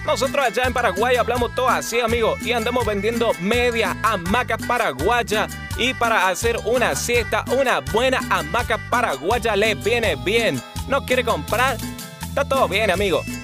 Nosotros allá en Paraguay hablamos todo así, amigo, y andamos vendiendo medias hamacas paraguayas. Y para hacer una siesta, una buena hamaca paraguaya le viene bien. ¿No quiere comprar? Está todo bien, amigo.